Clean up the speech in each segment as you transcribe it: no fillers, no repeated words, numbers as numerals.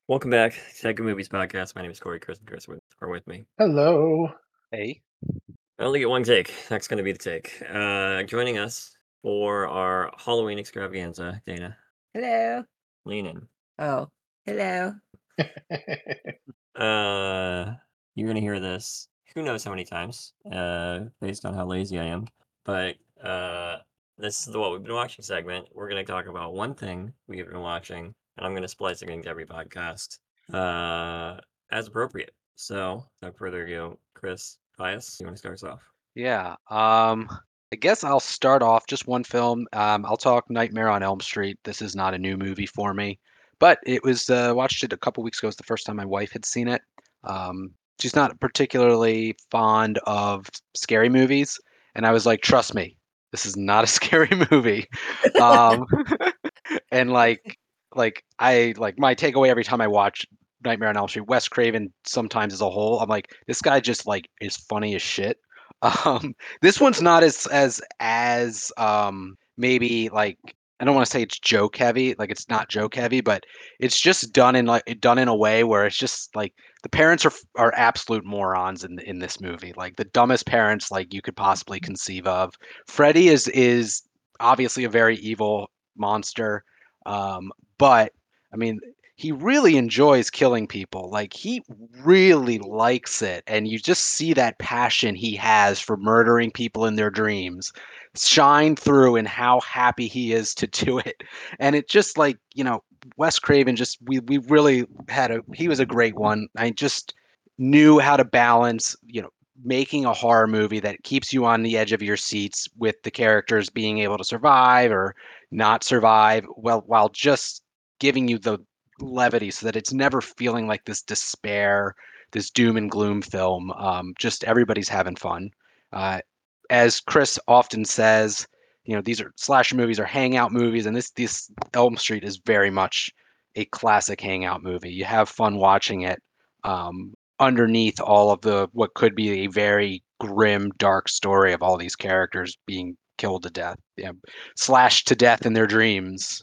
Welcome back to Tech Movies Podcast. My name is Corey. Chris and Chris are with me. Hello. Hey. I only get one take. That's going to be the take. Joining us for our Halloween extravaganza, Dana. Hello. Lean in. Oh, hello. You're going to hear this who knows how many times, based on how lazy I am. But this is the What We've Been Watching segment. We're going to talk about one thing we've been watching, and I'm going to splice it into every podcast as appropriate. So, without further ado, Chris, Pius, you want to start us off? Yeah. I guess I'll start off just one film. I'll talk Nightmare on Elm Street. This is not a new movie for me, but it was watched it a couple weeks ago. It's the first time my wife had seen it. She's not particularly fond of scary movies, and I was like, trust me, this is not a scary movie. Um, and like my takeaway every time I watch Nightmare on Elm Street, Wes Craven sometimes as a whole, I'm like, this guy just like is funny as shit. This one's not as maybe like I don't want to say it's joke heavy, like it's not joke heavy, but it's just done in a way where it's just like the parents are absolute morons in this movie, like the dumbest parents like you could possibly conceive of. Freddy is obviously a very evil monster, but I mean, he really enjoys killing people. Like he really likes it, and you just see that passion he has for murdering people in their dreams shine through in how happy he is to do it. And it just like, Wes Craven just we really he was a great one. I just knew how to balance, making a horror movie that keeps you on the edge of your seats with the characters being able to survive or not survive, well, while just giving you the levity so that it's never feeling like this despair, this doom and gloom film. Just everybody's having fun. Uh, as Chris often says, these are slasher movies, are hangout movies, and this Elm Street is very much a classic hangout movie. You have fun watching it. Underneath all of the what could be a very grim, dark story of all these characters being killed to death, slashed to death in their dreams.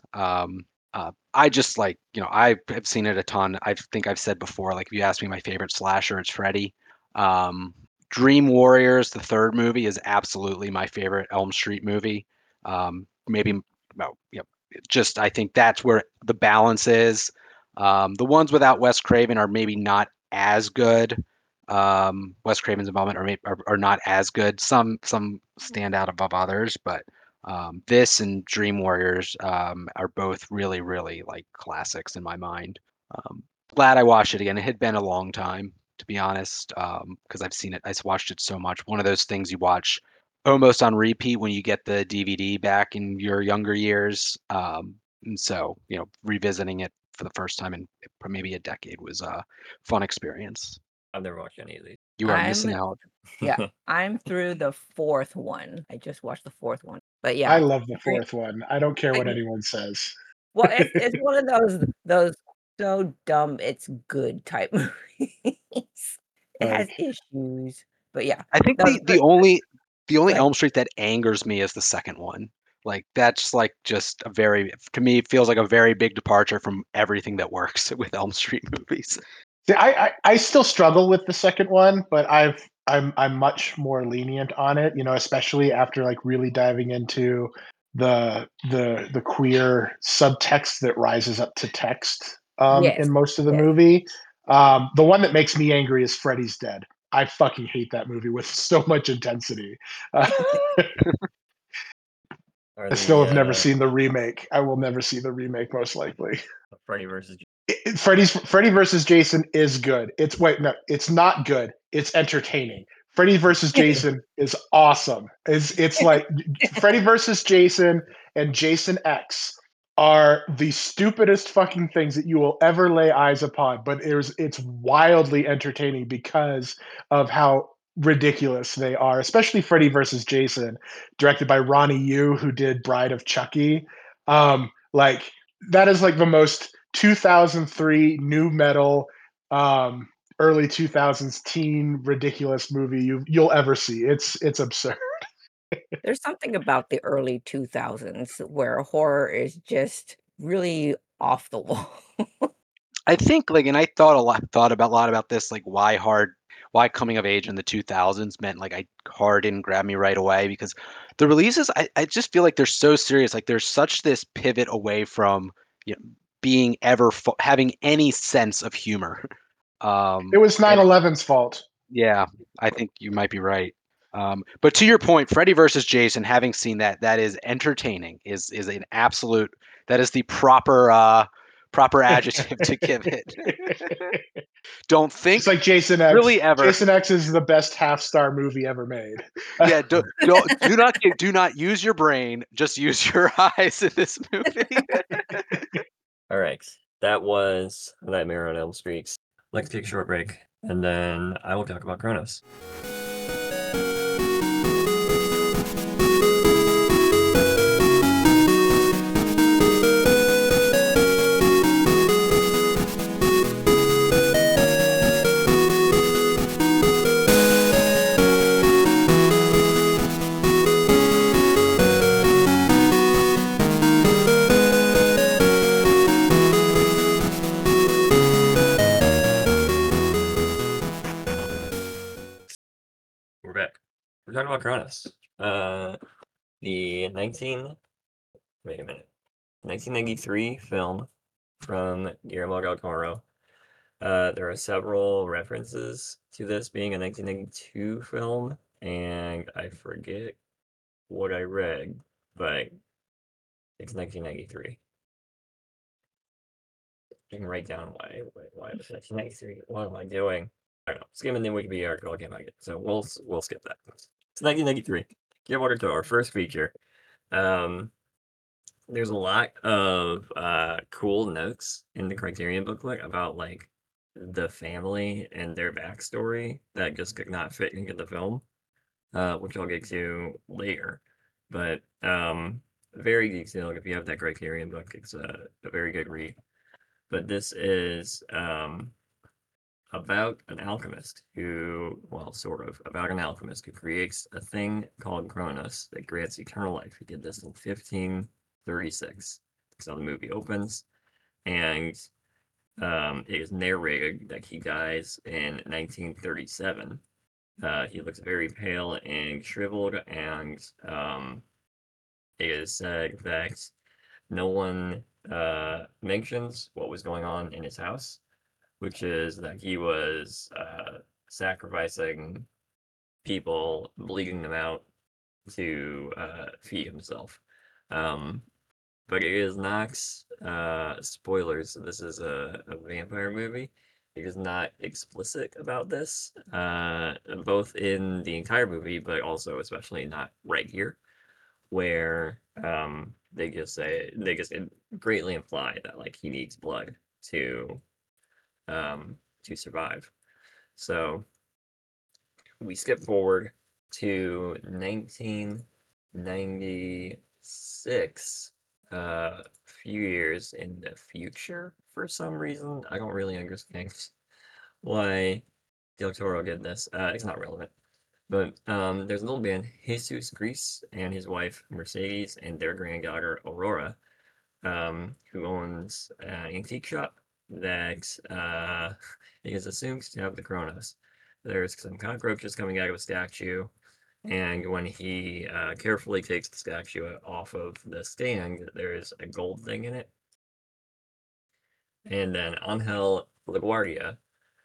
I just like, I have seen it a ton. I think I've said before, like if you ask me my favorite slasher, it's Freddy. Um, Dream Warriors, the third movie, is absolutely my favorite Elm Street movie. Maybe, well, just I think that's where the balance is. The ones without Wes Craven are maybe not as good. Wes Craven's involvement are not as good. Some stand out above others, but this and Dream Warriors are both really, really like classics in my mind. Um, Glad I watched it again. It had been a long time, to be honest, because I've seen it. I've watched it so much. One of those things you watch almost on repeat when you get the DVD back in your younger years. And so, revisiting it for the first time in maybe a decade was a fun experience. I've never watched any of these. You are missing out. Yeah, I'm through the fourth one. I just watched the fourth one. But yeah, I love the Dream, fourth one. I don't care I, what anyone says. well, it's one of those so dumb it's good type movies. It has Like, issues, but yeah, I think the the only good. Elm Street that angers me is the second one. Like that's like just a very to me it feels like a very big departure from everything that works with Elm Street movies. see, I still struggle with the second one, but I'm much more lenient on it. Especially after like really diving into the queer subtext that rises up to text Yes, in most of the yes. movie. The one that makes me angry is Freddy's Dead. I fucking hate that movie with so much intensity. Uh, Are I still the have never seen the remake. I will never see the remake, most likely. Freddy versus Freddy versus Jason is good. It's wait, no, it's not good. It's entertaining. Freddy versus Jason is awesome. It's like Freddy versus Jason and Jason X are the stupidest fucking things that you will ever lay eyes upon, but it's wildly entertaining because of how ridiculous they are, especially Freddy versus Jason, directed by Ronnie Yu, who did Bride of Chucky. Like that is like the most 2003 new metal, early 2000s teen ridiculous movie you'll ever see. It's absurd. There's something about the early 2000s where horror is just really off the wall. I think like, and I thought a lot about this, like why coming of age in the 2000s meant like hard didn't grab me right away because the releases, I just feel like they're so serious. Like there's such this pivot away from, you know, being having any sense of humor. It was And 9/11's fault. yeah, I think you might be right. But to your point, Freddy versus Jason, having seen that, that is entertaining. Is an absolute. That is the proper adjective to give it. Don't think Just like Jason X. really ever. Jason X is the best half-star movie ever made. Yeah, do not use your brain. Just use your eyes in this movie. All right, that was Nightmare on Elm Street. Let's take a short break, and then I will talk about Kronos. We're back. We're talking about Kronos. The 1993 film from Guillermo del Toro. There are several references to this being a 1992 film, and I forget what I read, but it's 1993. You can write down why it was 1993. What am I doing? I don't know. Skimming the Wikipedia article, I can't find it, so we'll skip that. It's 1993. Guillermo del Toro, first feature. There's a lot of cool notes in the Criterion booklet about like the family and their backstory that just could not fit into the film, which I'll get to later. But very detailed. If you have that Criterion book, it's a very good read. But this is about an alchemist who, well, sort of, about an alchemist who creates a thing called Kronos that grants eternal life. He did this in 1536. That's how the movie opens. And it is narrated that he dies in 1937. He looks very pale and shriveled, and it is said that no one mentions what was going on in his house, which is that he was sacrificing people, bleeding them out to feed himself. But it is not spoilers. This is a vampire movie. It is not explicit about this, both in the entire movie, but also especially not right here, where they just greatly imply that like he needs blood to survive. So we skip forward to 1996, a few years in the future for some reason. I don't really understand why Del Toro did this. It's not relevant. But there's an old man, Jesus Gris, and his wife Mercedes, and their granddaughter Aurora, who owns an antique shop that is assumed to have the Kronos. There's some cockroaches coming out of a statue, and when he carefully takes the statue off of the stand, there's a gold thing in it. And then Angel LaGuardia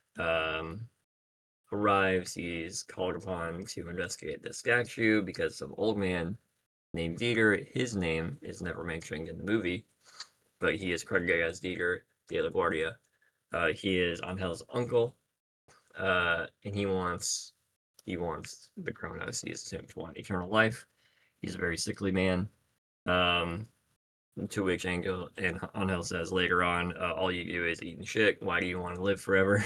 arrives. He's called upon to investigate the statue because some old man named Dieter, his name is never mentioned in the movie, but he is credited as Dieter de la Guardia. He is Angel's uncle, and he wants the Kronos. He assumed to want eternal life. He's a very sickly man. To which Angel says later on, all you do is eat and shit. Why do you want to live forever?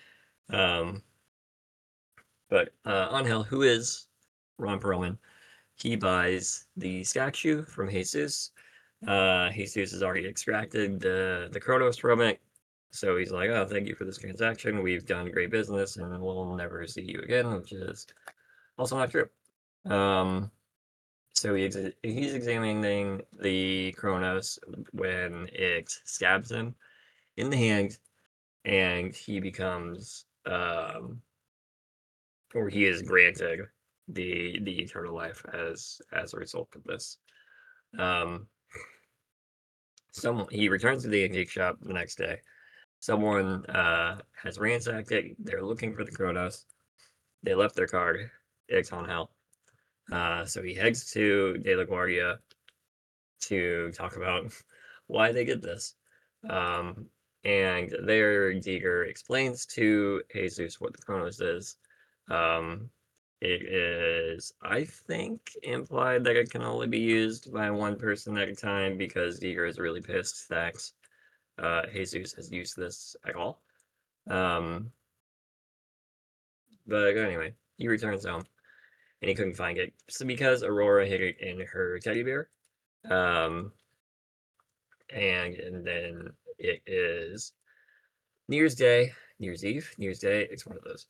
But Angel, who is Ron Perlman, he buys the statue from Jesus. Jesus has already extracted the Kronos from it. So he's like, oh, thank you for this transaction. We've done great business and we'll never see you again, which is also not true. So he's examining the Kronos when it stabs him in the hand. and he becomes, or he is granted the eternal life as a result of this. He returns to the antique shop the next day. Someone has ransacked it. They're looking for the Kronos. They left their card. It's on hell. So he heads to De La Guardia to talk about why they did this. And there, Deeger explains to Jesus what the Kronos is. It is, I think, implied that it can only be used by one person at a time because Deeger is really pissed that Jesus has used this at all. But anyway, he returns home and he couldn't find it. So because Aurora hid it in her teddy bear. And then it is New Year's Day, New Year's Eve, New Year's Day. It's one of those.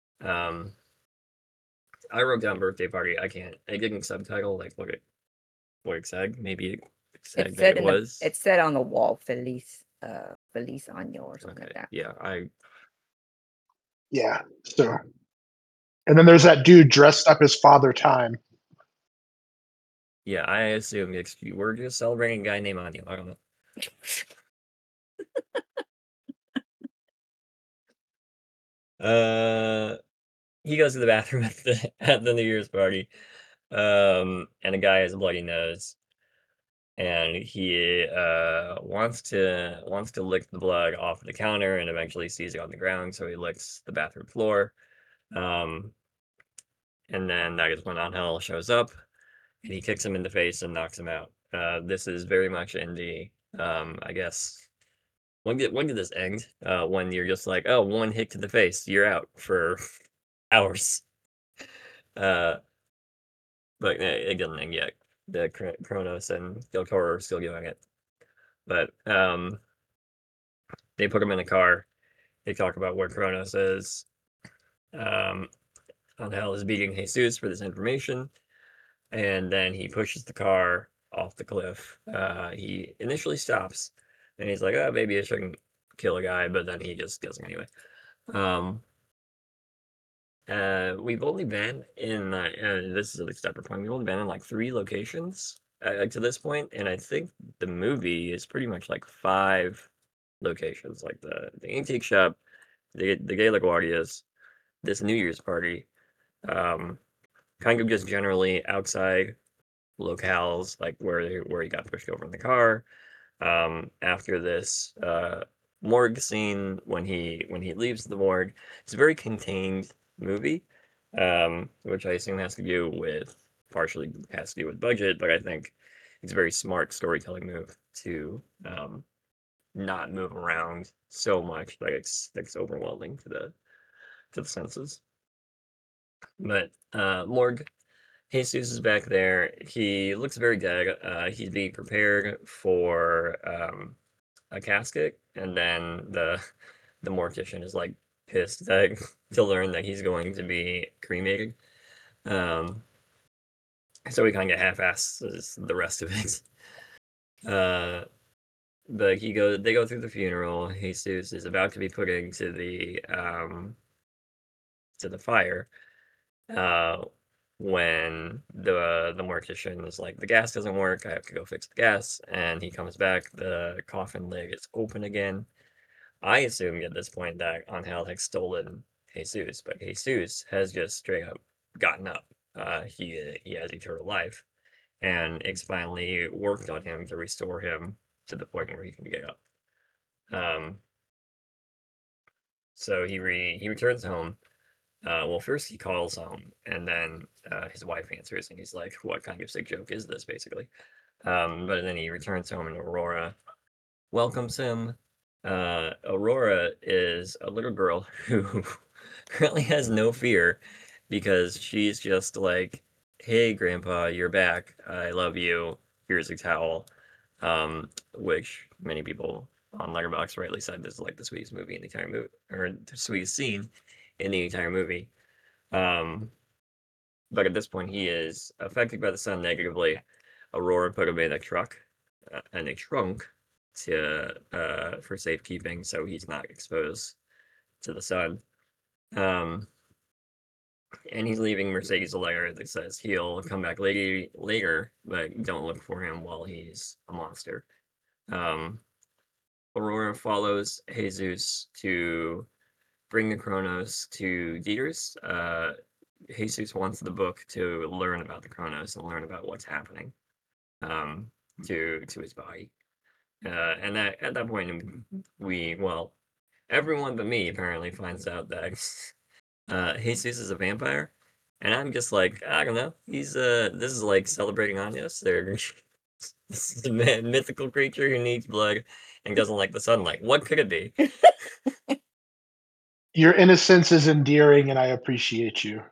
I wrote down birthday party. I didn't subtitle like what it said. Maybe it said It that said it was. it said on the wall, Feliz Año or something like that. Yeah, Yeah. So, and then there's that dude dressed up as Father Time. I assume we're just celebrating a guy named Anya. I don't know. He goes to the bathroom at the New Year's party, and a guy has a bloody nose, and he wants to lick the blood off the counter, and eventually sees it on the ground, so he licks the bathroom floor. And then that is when Angel shows up, and he kicks him in the face and knocks him out. This is very much in the I guess. When did this end? When you're just like, oh, one hit to the face, you're out for hours. But it doesn't end yet. The Kronos and Del Toro are still doing it. But they put him in a car. They talk about where Kronos is. Angel is beating Jesus for this information. And then he pushes the car off the cliff. He initially stops. And he's like, oh, maybe I shouldn't kill a guy. But then he just does it anyway. We've only been in this is a separate point. We've only been in like 3 locations to this point, and I think the movie is pretty much like 5 locations, like the antique shop, the De La Guardias, this New Year's party, kind of just generally outside locales, like where he got pushed over in the car. After this morgue scene, when he leaves the morgue, it's a very contained movie, which I assume partially has to do with budget, but I think it's a very smart storytelling move to not move around so much like it's overwhelming to the senses. But morgue, Jesus is back there. He looks very dead. He's being prepared for a casket, and then the mortician is like pissed that to learn that he's going to be cremated. So he kind of half-asses the rest of it. But they go through the funeral. Jesus is about to be put into the fire. When the mortician is like, the gas doesn't work, I have to go fix the gas, and he comes back, the coffin lid is open again. I assume at this point that Angel had stolen Jesus, but Jesus has just straight up gotten up. He has eternal life, and it's finally worked on him to restore him to the point where he can get up. So he returns home. Well, first he calls home, and then his wife answers, and he's like, "What kind of sick joke is this?" Basically. But then he returns home, and Aurora welcomes him. Aurora is a little girl who currently has no fear because she's just like, "Hey, Grandpa, you're back. I love you. Here's a towel." Which many people on Letterboxd rightly said this is like the sweetest movie in the entire movie, or the sweetest scene in the entire movie. But at this point, he is affected by the sun negatively. Aurora put him in a trunk, for safekeeping, so he's not exposed to the sun. And he's leaving Mercedes a letter that says he'll come back later, but don't look for him while he's a monster. Aurora follows Jesus to bring the Kronos to Dieter's. Jesus wants the book to learn about the Kronos and learn about what's happening to his body. And at that point, everyone but me apparently finds out that Jesus is a vampire, and I'm just like, I don't know. This is like celebrating Anyos. This is a mythical creature who needs blood and doesn't like the sunlight. What could it be? Your innocence is endearing, and I appreciate you.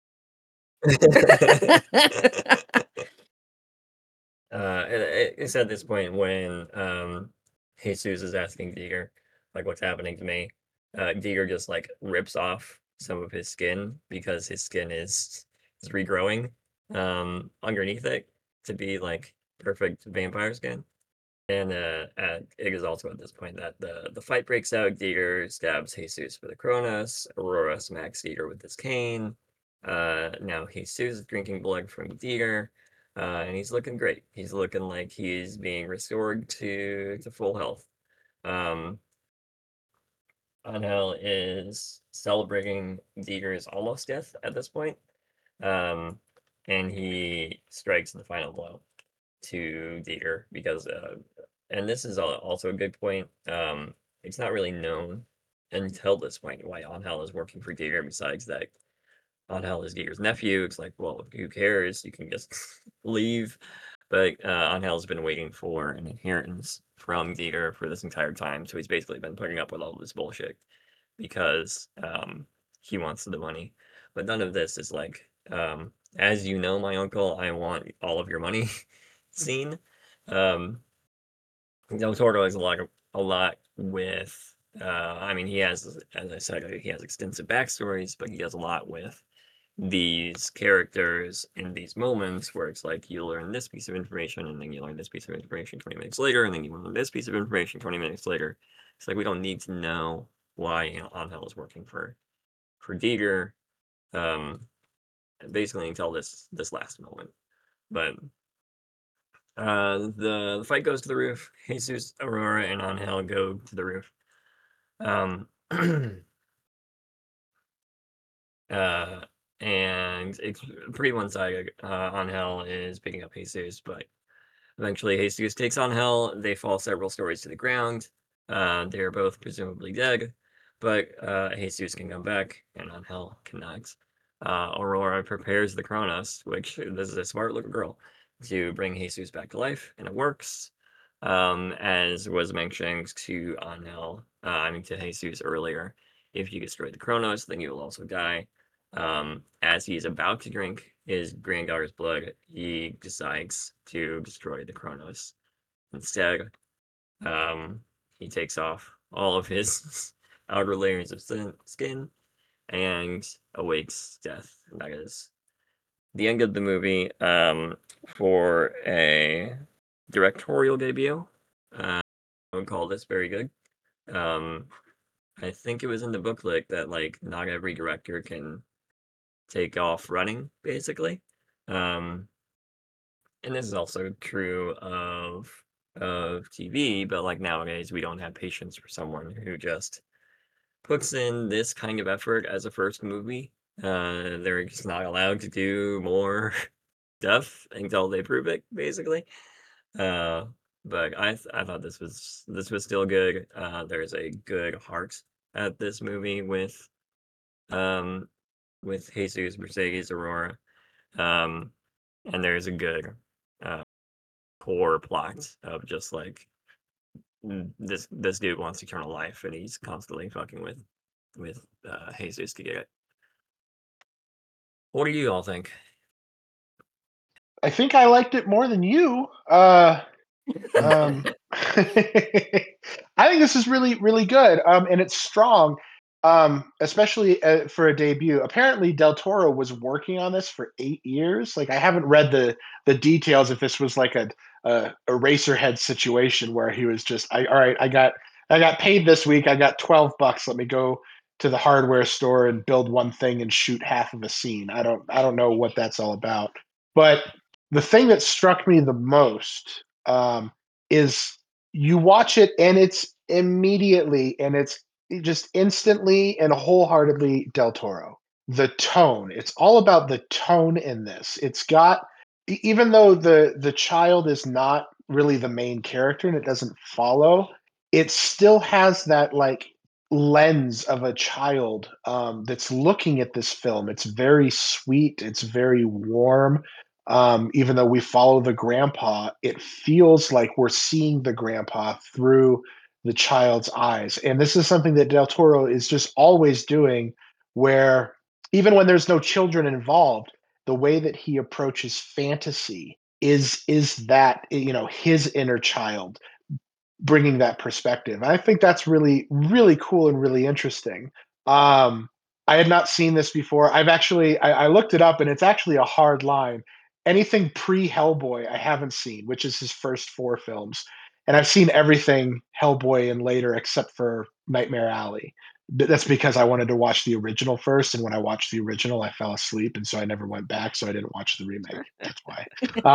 It's at this point when Jesus is asking Dieter, like, what's happening to me? Dieter just like rips off some of his skin because his skin is regrowing underneath it to be like perfect vampire skin. And it is also at this point that the fight breaks out. Dieter stabs Jesus with the Kronos. Aurora smacks Dieter with his cane. Now Jesus is drinking blood from Dieter. And he's looking great. He's looking like he's being restored to full health. Angel is celebrating Dieter's almost death at this point. And he strikes the final blow to Dieter because, and this is also a good point. It's not really known until this point why Angel is working for Dieter, besides that Angel is Dieter's nephew. It's like, well, who cares? You can just leave. But Angel's been waiting for an inheritance from Dieter for this entire time, so he's basically been putting up with all this bullshit because he wants the money. But none of this is like, as you know, my uncle, I want all of your money scene. Del Toro has a lot with. I mean, he has, as I said, he has extensive backstories, but he does a lot with these characters in these moments where it's like you learn this piece of information and then you learn this piece of information 20 minutes later and then you learn this piece of information 20 minutes later. It's like we don't need to know why Angel is working for Dieter, basically until this last moment. But the fight goes to the roof. Jesus, Aurora, and Angel go to the roof. And it's pretty one-sided. Angel is picking up Jesus, but eventually Jesus takes Angel. They fall several stories to the ground. They are both presumably dead, but Jesus can come back, and Angel cannot. Aurora prepares the Kronos, which this is a smart little girl, to bring Jesus back to life, and it works. As was mentioned to Angel, to Jesus earlier, if you destroy the Kronos, then you will also die. As he's about to drink his granddaughter's blood, he decides to destroy the Kronos. Instead, he takes off all of his outer layers of skin and awakes death. And that is the end of the movie. For a directorial debut, I would call this very good. I think it was in the booklet that like not every director can take off running, basically. And this is also true of TV, but like nowadays we don't have patience for someone who just puts in this kind of effort as a first movie. They're just not allowed to do more stuff until they prove it, basically. But I thought this was still good. There's a good heart at this movie with Jesus, Mercedes, Aurora, and there's a good core plot of just like this dude wants eternal life and he's constantly fucking with Jesus to get it. What do you all think? I think I liked it more than you. I think this is really, really good, and it's strong. especially for a debut. Apparently, Del Toro was working on this for 8 years. Like, I haven't read the details if this was like a Eraserhead situation where he was just, all right, I got paid this week. I got $12. Let me go to the hardware store and build one thing and shoot half of a scene. I don't know what that's all about. But the thing that struck me the most is you watch it and it's immediately and it's just instantly and wholeheartedly Del Toro. The tone, it's all about the tone in this. It's got, even though the child is not really the main character and it doesn't follow, it still has that like lens of a child that's looking at this film. It's very sweet. It's very warm. Even though we follow the grandpa, it feels like we're seeing the grandpa through the child's eyes. And this is something that Del Toro is just always doing, where even when there's no children involved, the way that he approaches fantasy is that, his inner child bringing that perspective. And I think that's really, really cool and really interesting. Um, I had not seen this before. I looked it up, and it's actually a hard line. Anything pre Hellboy, I haven't seen, which is his first four films, and I've seen everything Hellboy and later except for Nightmare Alley. But that's because I wanted to watch the original first, and when I watched the original, I fell asleep, and so I never went back. So I didn't watch the remake. That's why.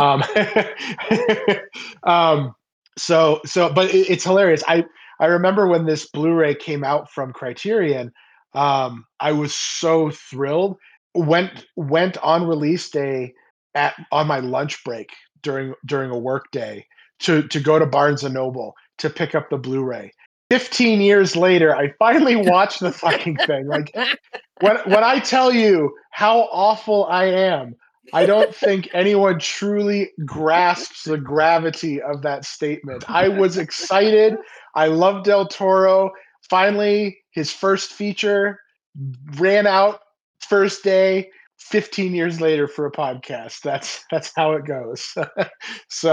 Um, but it's hilarious. I remember when this Blu-ray came out from Criterion, I was so thrilled. Went on release day on my lunch break during a work day to go to Barnes and Noble to pick up the Blu-ray. 15 years later, I finally watched the fucking thing. Like, when I tell you how awful I am, I don't think anyone truly grasps the gravity of that statement. I was excited. I love Del Toro. Finally, his first feature ran out first day. 15 years later for a podcast. That's how it goes. So,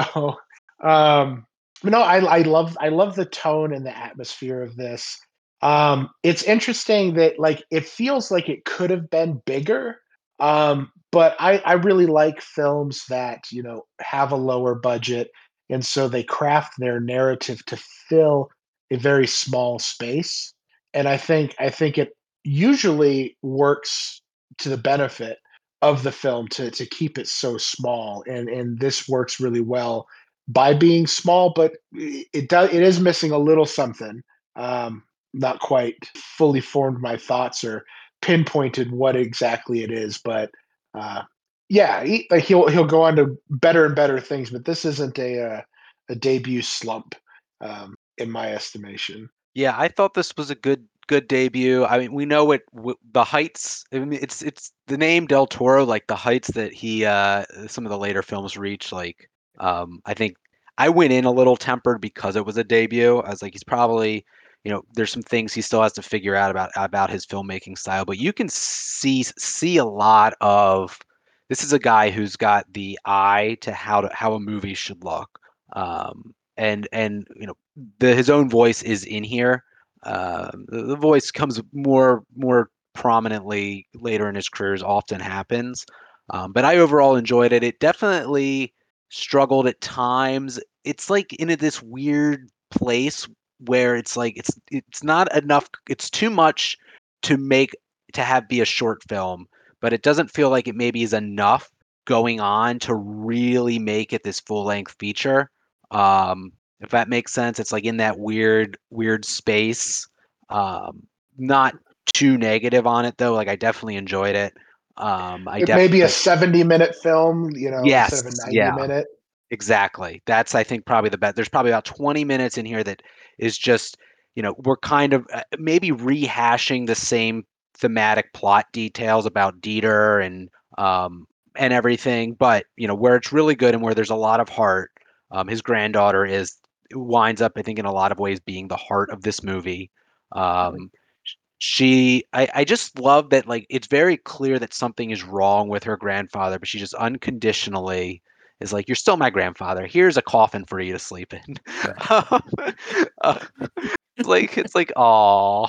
but no, I love the tone and the atmosphere of this. It's interesting that like it feels like it could have been bigger. But I really like films that, have a lower budget, and so they craft their narrative to fill a very small space. And I think it usually works to the benefit of the film to keep it so small. And this works really well by being small, but it is missing a little something. Not quite fully formed my thoughts or pinpointed what exactly it is, but yeah, he'll go on to better and better things, but this isn't a debut slump, in my estimation. Yeah, I thought this was a good debut. I mean, we know the heights. I mean, it's the name Del Toro, like the heights that he some of the later films reach. Like, I think I went in a little tempered because it was a debut. I was like, he's probably, there's some things he still has to figure out about his filmmaking style. But you can see a lot of. This is a guy who's got the eye to how a movie should look. And his own voice is in here. The voice comes more prominently later in his career, as often happens. But I overall enjoyed it. It definitely struggled at times. It's like in this weird place where it's like it's not enough. It's too much to make to have be a short film, but it doesn't feel like it maybe is enough going on to really make it this full length feature. If that makes sense, it's like in that weird space. Not too negative on it though. Like I definitely enjoyed it. I It may be a definitely 70-minute film, yes, instead of a 90 yeah, minute. exactly. That's I think probably the best. There's probably about 20 minutes in here that is just we're kind of maybe rehashing the same thematic plot details about Dieter and everything, but where it's really good and where there's a lot of heart. His granddaughter winds up, I think, in a lot of ways being the heart of this movie. Um, I just love that, like, it's very clear that something is wrong with her grandfather, but she just unconditionally is like, "You're still my grandfather. Here's a coffin for you to sleep in." Yeah. Um, uh, It's like oh,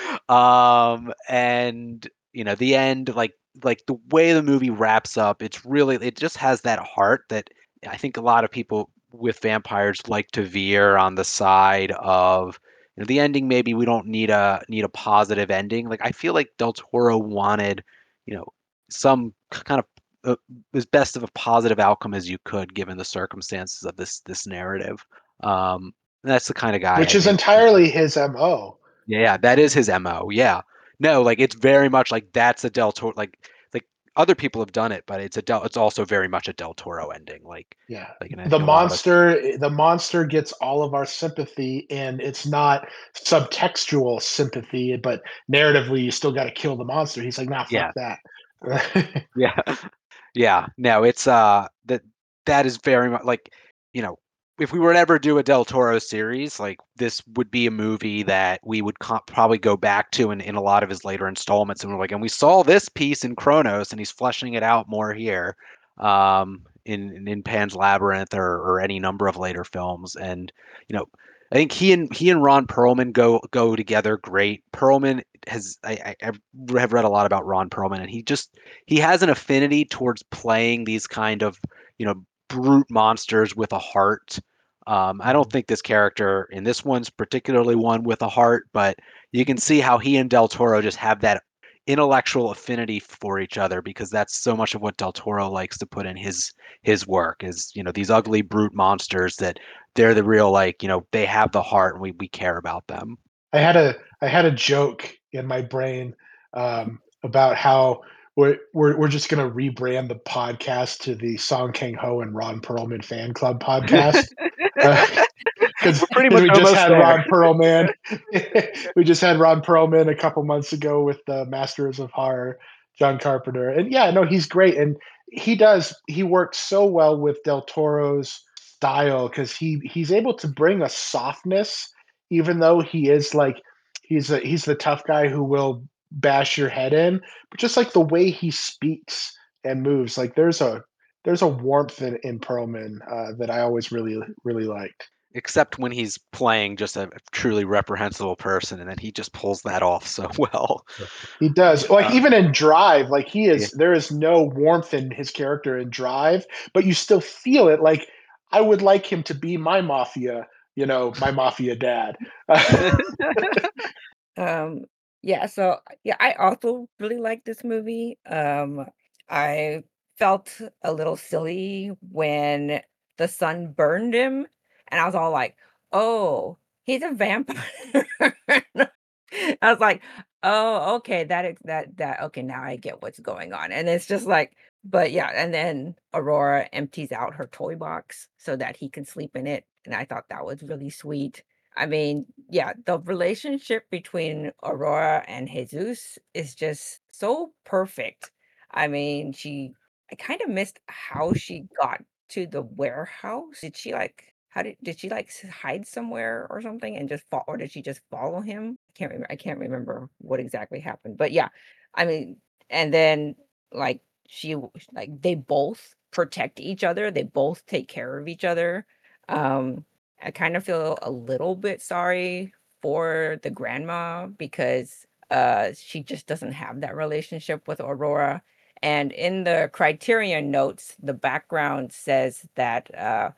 and the end, like the way the movie wraps up, it just has that heart that I think a lot of people with vampires like to veer on the side of the ending. Maybe we don't need a positive ending. Like I feel like Del Toro wanted, you know, some kind of as best of a positive outcome as you could given the circumstances of this narrative. And that's the kind of guy which I is think. entirely his MO. Yeah, that is his MO. Yeah. No, like it's very much like that's a Del Toro, like other people have done it, but it's also very much a Del Toro ending. Yeah. Like in The a lot of monster gets all of our sympathy, and it's not subtextual sympathy, but narratively you still got to kill the monster. He's like, nah, fuck yeah, that. yeah. Yeah, no, it's that is very much like, you know, if we were to ever do a Del Toro series, like this would be a movie that we would probably go back to in a lot of his later installments, and we're like, and we saw this piece in Chronos, and he's fleshing it out more here, in Pan's Labyrinth or any number of later films, and you know. I think he and Ron Perlman go together great. Perlman I have read a lot about Ron Perlman, and he has an affinity towards playing these kind of, brute monsters with a heart. I don't think this character in this one's particularly one with a heart, but you can see how he and Del Toro just have that intellectual affinity for each other because that's so much of what Del Toro likes to put in his work is, these ugly brute monsters that they're the real, like, they have the heart and we care about them. I had a joke in my brain about how we're just gonna rebrand the podcast to the Song Kang Ho and Ron Perlman fan club podcast. Because We're pretty much we just almost had there. Ron Perlman. We just had Ron Perlman a couple months ago with the Masters of Horror, John Carpenter, and yeah, no, he's great, and he works so well with Del Toro's style because he's able to bring a softness, even though he is like he's the tough guy who will bash your head in, but just like the way he speaks and moves, like there's a warmth in Perlman that I always really liked. Except when he's playing just a truly reprehensible person, and then he just pulls that off so well. He does. Like Uh, even in Drive, like yeah. there is no warmth in his character in Drive, but you still feel it. Like I would like him to be my mafia dad. Um, yeah, so yeah, I also really like this movie. I felt a little silly when the sun burned him, and I was all like, "Oh, he's a vampire." I was like, "Oh, okay, that okay, now I get what's going on." And it's just like, but yeah, and then Aurora empties out her toy box so that he can sleep in it, and I thought that was really sweet. I mean, yeah, the relationship between Aurora and Jesus is just so perfect. I mean, I kind of missed how she got to the warehouse. Did she like, did she like hide somewhere or something and just fall, or did she just follow him? I can't remember what exactly happened. But yeah, I mean, and then like like they both protect each other, they both take care of each other. Um, I kind of feel a little bit sorry for the grandma because she just doesn't have that relationship with Aurora. And in the Criterion notes, the background says that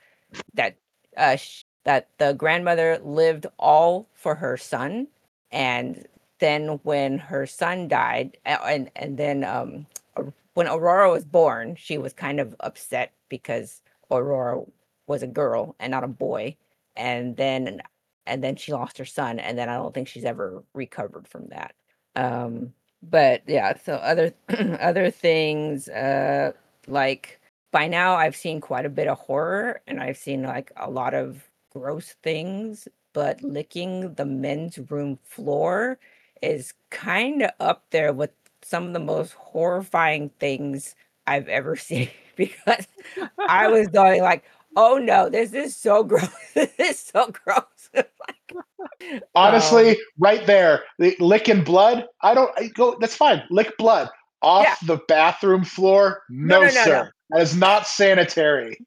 that the grandmother lived all for her son, and then when her son died, and then when Aurora was born, she was kind of upset because Aurora was a girl and not a boy, and then she lost her son, and then I don't think she's ever recovered from that. But yeah, so other other things, like by now I've seen quite a bit of horror and I've seen like a lot of gross things, but licking the men's room floor is kind of up there with some of the most horrifying things I've ever seen because I was going like, "Oh no, this is so gross. This is so gross." Honestly, Um, right there, licking blood. I go. That's fine. Lick blood yeah. off the bathroom floor. No, No, no, no, no. sir. That is not sanitary.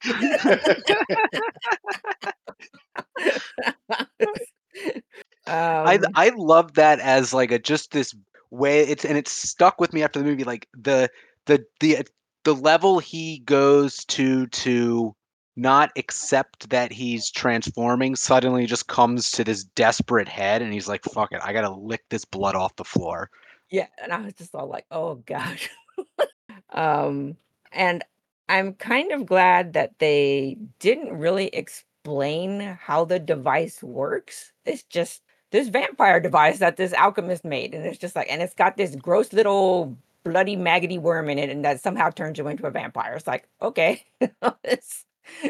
I love that as like a just this way it's stuck with me after the movie. Like the the level he goes to not accept that he's transforming suddenly just comes to this desperate head, and he's like, "Fuck it, I gotta lick this blood off the floor." Yeah, and I was just all like, "Oh gosh." Um, and I'm kind of glad that they didn't really explain how the device works. It's just this vampire device that this alchemist made, and it's just like, and it's got this gross little bloody maggoty worm in it, and that somehow turns you into a vampire. It's like, okay. It's,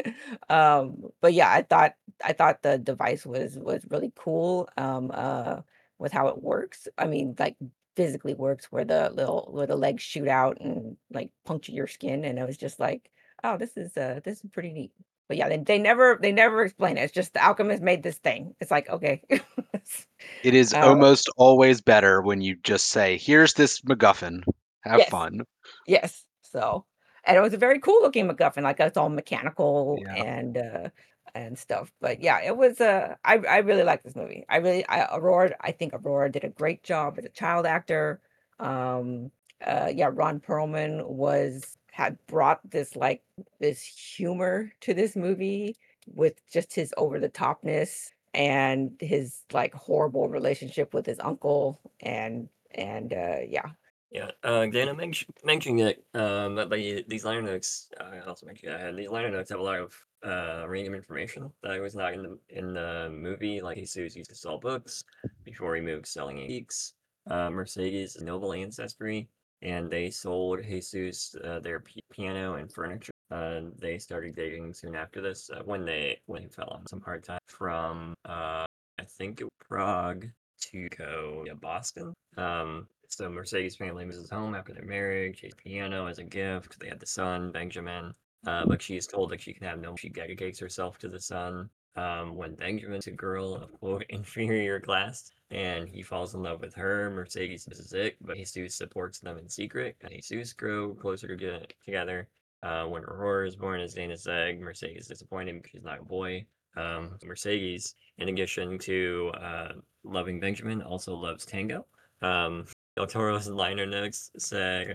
but yeah, I thought the device was really cool. With how it works. I mean, like physically works where the legs shoot out and like puncture your skin, and it was just like, oh, this is pretty neat. But yeah, they never explain it. It's just the alchemist made this thing. It's like, okay. It is uh, almost always better when you just say, "Here's this MacGuffin. Have yes, fun." yes. So, and it was a very cool looking MacGuffin, like it's all mechanical Yeah. and stuff. But yeah, it was I really like this movie. I think Aurora did a great job as a child actor. Um yeah, Ron Perlman had brought this humor to this movie with just his over the topness and his like horrible relationship with his uncle and yeah. Yeah, Dana mentioning it, but these liner notes, I also mentioned these liner notes have a lot of random information that was not in the movie. Like Jesus used to sell books before he moved selling antiques. Mercedes is noble ancestry, and they sold Jesus their piano and furniture. They started dating soon after this when he fell on some hard time from I think it was Prague to go to Boston. So Mercedes' family moves home after their marriage. She has a piano as a gift. They had the son, Benjamin. But she is told that she can have no. She dedicates herself to the son. When Benjamin is a girl of quote inferior class, and he falls in love with her, Mercedes is it, but Jesus supports them in secret, and Jesus grow closer together. When Aurora is born as Dana's egg, Mercedes is disappointed because she's not a boy. Mercedes, in addition to loving Benjamin, also loves tango. Del Toro's liner notes say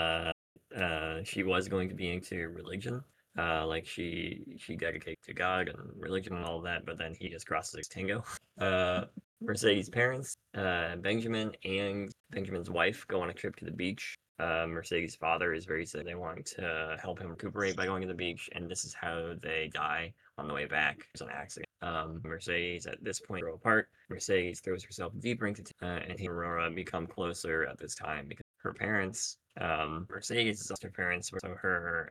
she was going to be into religion. Like she dedicated to God and religion and all that, but then he just crosses his tango. Mercedes' parents, Benjamin and Benjamin's wife, go on a trip to the beach. Mercedes' father is very sick. They want to help him recuperate by going to the beach, and this is how they die on the way back. It's an accident. Mercedes at this point grow apart. Mercedes throws herself deeper into and Aurora become closer at this time because her parents, Mercedes' foster parents were so her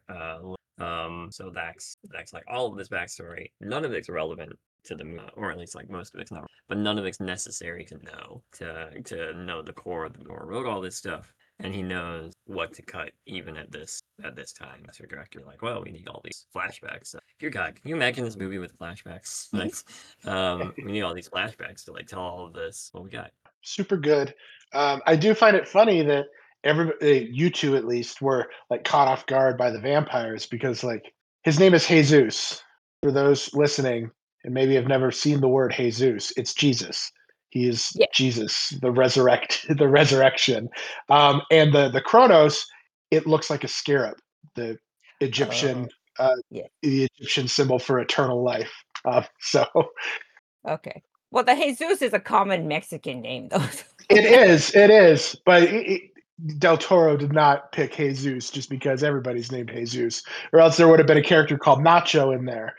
so that's like all of this backstory. None of it's relevant to the movie, or at least like most of it's not, but none of it's necessary to know the core of the lore. Wrote all this stuff, and he knows what to cut even at this time. As your director, like, well, we need all these flashbacks. Dear God, can you imagine this movie with flashbacks? Like, we need all these flashbacks to like tell all of this. What we got? Super good. I do find it funny that everybody, you two at least, were like caught off guard by the vampires because like his name is Jesus. For those listening and maybe have never seen the word Jesus, it's Jesus. He is Yeah. Jesus, the the resurrection. And the Chronos, it looks like a scarab, the Egyptian, Oh, uh, yeah. the Egyptian symbol for eternal life. So Okay. Well, the Jesus is a common Mexican name, though. it is, but Del Toro did not pick Jesus just because everybody's named Jesus, or else there would have been a character called Nacho in there.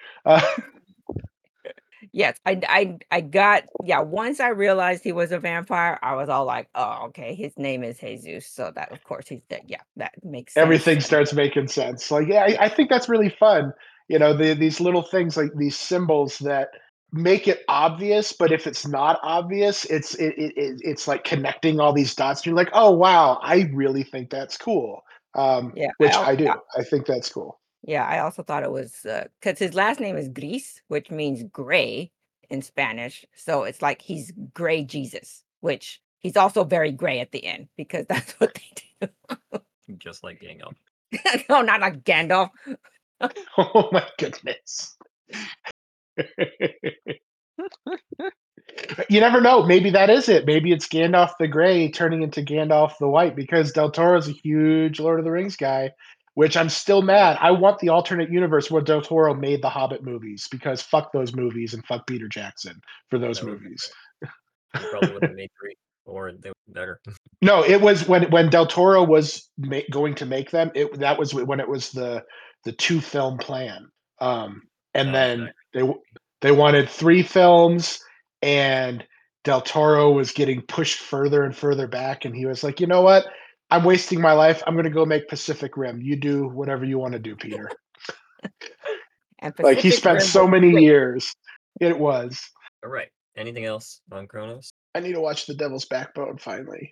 Yes, I got yeah, once I realized he was a vampire, I was all like, "Oh, okay, his name is Jesus, so that of course he's dead." Yeah, that makes sense. Everything starts making sense. Like, yeah, I think that's really fun. These little things like these symbols that make it obvious, but if it's not obvious, it's like connecting all these dots. You're like, oh wow, I really think that's cool. Yeah, Which I do. I think that's cool. yeah, I also thought it was because his last name is Gris, which means gray in Spanish. So it's like he's gray Jesus, which he's also very gray at the end because that's what they Just like Gandalf. do. No, not like Gandalf. Oh my goodness. You never know. Maybe that is it. Maybe it's Gandalf the Grey turning into Gandalf the White, because Del Toro's a huge Lord of the Rings guy, which I'm still mad. I want the alternate universe where Del Toro made the Hobbit movies, because fuck those movies and fuck Peter Jackson for those That would've been movies. He probably would have made 3, or they were better. No, it was when Del Toro was going to make them. That was when it was the 2-film plan, and then Okay. they wanted 3 films, and Del Toro was getting pushed further and further back, and he was like, you know what? I'm wasting my life. I'm going to go make Pacific Rim. You do whatever you want to do, Peter. And Like, he Pacific spent Rim so was many great. years. It was. All right. Anything else on Kronos? I need to watch The Devil's Backbone finally.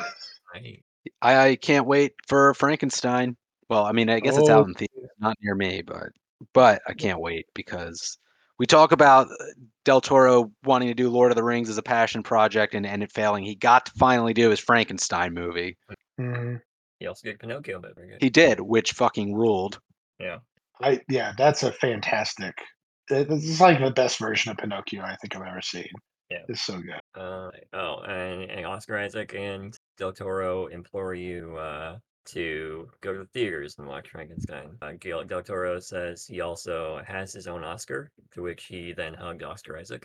I can't wait for Frankenstein. Well, I mean, I guess it's Oh, out in theaters, not near me, but I can't wait because we talk about Del Toro wanting to do Lord of the Rings as a passion project and it failing. He got to finally do his Frankenstein movie. mhm. He also did Pinocchio, but very good. He did, which fucking ruled. Yeah. That's a fantastic. This is like the best version of Pinocchio I think I've ever seen. Yeah. It's so good. And Oscar Isaac and Del Toro implore you to go to the theaters and watch Frankenstein. Del Toro says he also has his own Oscar, to which he then hugged Oscar Isaac.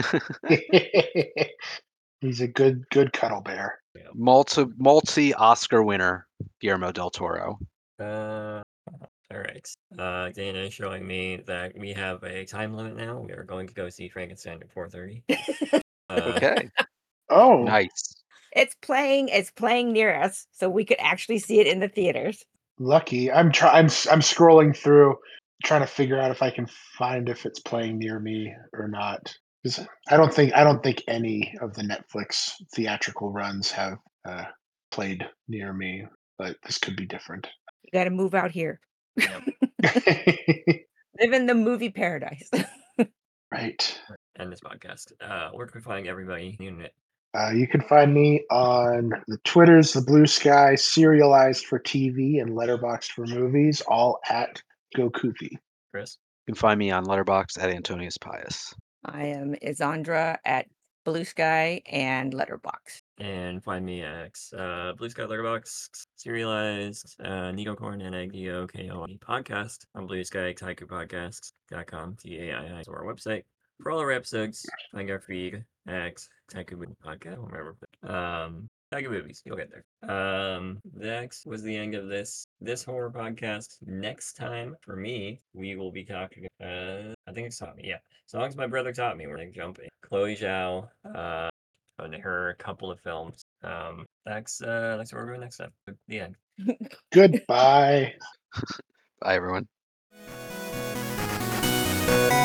He's a good cuddle bear. Multi Oscar winner, Guillermo del Toro. All right. Dana is showing me that we have a time limit now. We are going to go see Frankenstein at 4:30. Okay. Oh, Nice. It's playing near us, so we could actually see it in the theaters. lucky. I'm scrolling through trying to figure out if I can find if it's playing near me or not. 'Cause I don't think any of the Netflix theatrical runs have played near me, but this could be different. You got to move out here. Yep. Live in the movie paradise. Right. End this podcast. Where can we find everybody on the internet? You can find me on the Twitters, the Blue Sky, Serialized for TV, and Letterboxd for movies, all at GoKufi. Chris? You can find me on Letterboxd at Antonius Pius. I am Isandra at Blue Sky and Letterboxd. And find me at Blue Sky Letterboxd, Serialized, Nidocorn, N-I-D-O-K-O-N podcast on Blue Sky, TaikuPodcasts.com, T-A-I-I, to our website. For all our episodes, find our feed at Taiku Movie Podcast, wherever. Taiku Movies, you'll get there. That was the end of this horror podcast. Next time, for me, we will be talking, I think it's Taught Me, yeah. Songs My Brother Taught Me, we're gonna jump in. Chloe Zhao, on her couple of films. That's what we're doing next time. The end. Goodbye. Bye, everyone.